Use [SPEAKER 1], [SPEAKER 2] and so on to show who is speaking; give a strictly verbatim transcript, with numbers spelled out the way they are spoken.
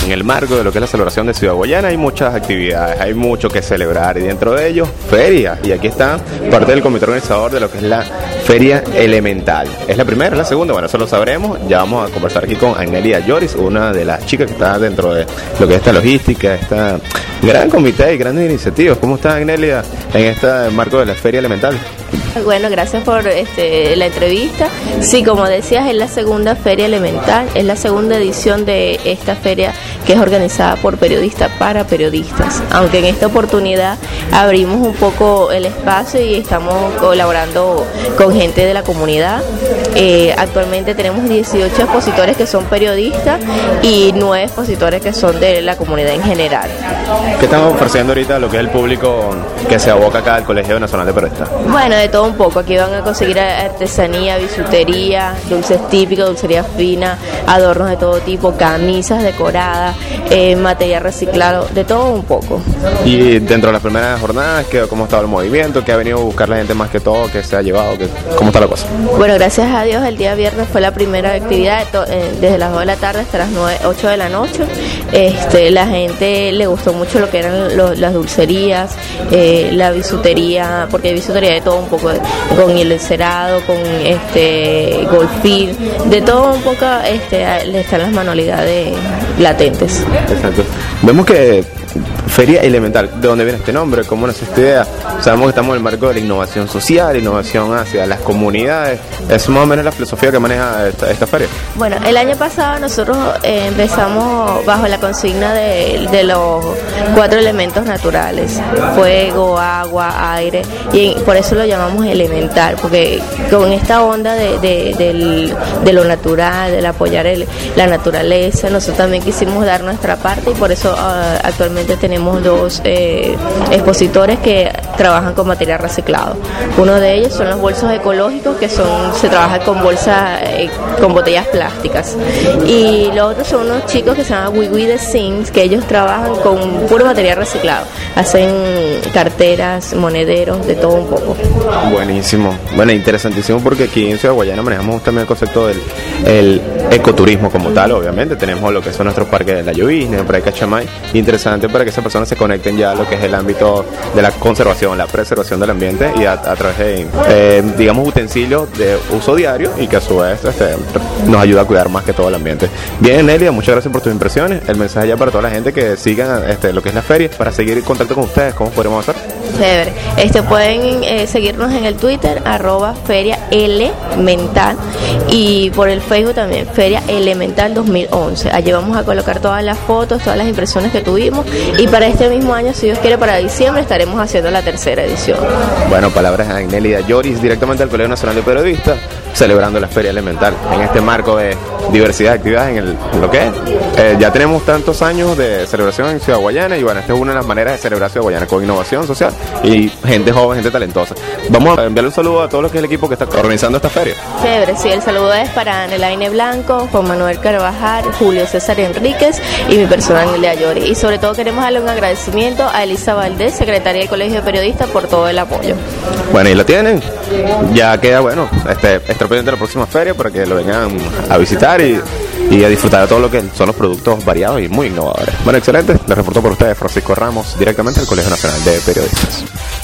[SPEAKER 1] en el marco de lo que es la celebración de Ciudad Guayana hay muchas actividades, hay mucho que celebrar y dentro de ellos ferias. Y aquí está parte del comité organizador de lo que es la Feria Elemental. ¿Es la primera, es la segunda? Bueno, eso lo sabremos. Ya vamos a conversar aquí con Agnelia Lloris, una de las chicas que está dentro de lo que es esta logística, esta gran comité y grandes iniciativas. ¿Cómo está, Agnelia, en este marco de la Feria Elemental?
[SPEAKER 2] Bueno, gracias por este, la entrevista. Sí, como decías, es la segunda Feria Elemental, es la segunda edición de esta feria que es organizada por periodistas para periodistas, aunque en esta oportunidad abrimos un poco el espacio y estamos colaborando con gente de la comunidad. Eh, actualmente tenemos dieciocho expositores que son periodistas y nueve expositores que son de la comunidad en general.
[SPEAKER 1] ¿Qué estamos ofreciendo ahorita a lo que es el público que se aboca acá al Colegio Nacional de Periodistas?
[SPEAKER 2] Bueno, de todo un poco. Aquí van a conseguir artesanía, bisutería, dulces típicos, dulcería fina, adornos de todo tipo, camisas decoradas, eh, material reciclado, de todo un poco.
[SPEAKER 1] Y dentro de las primeras jornadas, ¿qué, ¿cómo está el movimiento? ¿Qué ha venido a buscar la gente más que todo? ¿Qué se ha llevado? ¿Qué, ¿Cómo está la cosa?
[SPEAKER 2] Bueno, gracias a Dios el día viernes fue la primera actividad, eh, desde las dos de la tarde hasta las nueve, ocho de la noche. Este, la gente le gustó mucho lo que eran lo, las dulcerías, eh, la bisutería, porque hay bisutería de todo un poco, con el encerado, con este golfil, de todo un poco este, están las manualidades latentes.
[SPEAKER 1] Exacto. Vemos que Feria Elemental, ¿de dónde viene este nombre? ¿Cómo nació esta idea? Sabemos que estamos en el marco de la innovación social, innovación hacia las comunidades. ¿Es más o menos la filosofía que maneja esta, esta feria?
[SPEAKER 2] Bueno, el año pasado nosotros eh, empezamos bajo la consigna de, de los cuatro elementos naturales: fuego, agua, aire, y por eso lo llamamos elemental, porque con esta onda de, de, del, de lo natural, del apoyar el, la naturaleza, nosotros también quisimos dar nuestra parte y por eso uh, actualmente tenemos dos eh, expositores que trabajan con material reciclado. Uno de ellos son los bolsos ecológicos, que son se trabaja con bolsas, eh, con botellas plásticas, y los otros son unos chicos que se llaman We We The Sings, que ellos trabajan con puro material reciclado, hacen carteras, monederos, de todo un poco.
[SPEAKER 1] Buenísimo, bueno, interesantísimo, porque aquí en Ciudad Guayana manejamos también el concepto del el ecoturismo como tal. Obviamente tenemos lo que son nuestros parques de la Llovizna, por ahí Cachamay, interesante para que esas personas se conecten ya a lo que es el ámbito de la conservación, la preservación del ambiente, y a, a través de, eh, digamos, utensilios de uso diario, y que a su vez este, nos ayuda a cuidar más que todo el ambiente. Bien, Nelia, muchas gracias por tus impresiones. El mensaje ya para toda la gente que sigan este, lo que es la feria, para seguir en contacto con ustedes, ¿cómo podemos hacer?
[SPEAKER 2] Chévere. Este, pueden eh, seguirnos en el Twitter, arroba Feria Elemental, y por el Facebook también, Feria Elemental dos mil once. Allí vamos a colocar todas las fotos, todas las impresiones que tuvimos, y para este mismo año, si Dios quiere, para diciembre estaremos haciendo la tercera edición.
[SPEAKER 1] Bueno, palabras de Agnelia Lloris, directamente del Colegio Nacional de Periodistas, celebrando la Feria Elemental en este marco de diversidad de actividades en, el, en lo que es. Eh, ya tenemos tantos años de celebración en Ciudad Guayana, y bueno, esta es una de las maneras de celebrar Ciudad Guayana, con innovación social y gente joven, gente talentosa. Vamos a enviarle un saludo a todo lo que es el equipo que está organizando esta feria.
[SPEAKER 2] Chévere, sí, el saludo es para Anelaine Blanco, Juan Manuel Carvajal, Julio César Enríquez y mi persona, Agnelia Lloris. Y sobre todo queremos darle un agradecimiento a Elisa Valdés, secretaria del Colegio de Periodistas, por todo el apoyo.
[SPEAKER 1] Bueno, y lo tienen. Ya queda, bueno, este, estar pendiente de la próxima feria para que lo vengan a visitar y, y a disfrutar de todo lo que son los productos variados y muy innovadores. Bueno, excelente. Les reporto por ustedes Francisco Ramos, directamente del Colegio Nacional de Periodistas.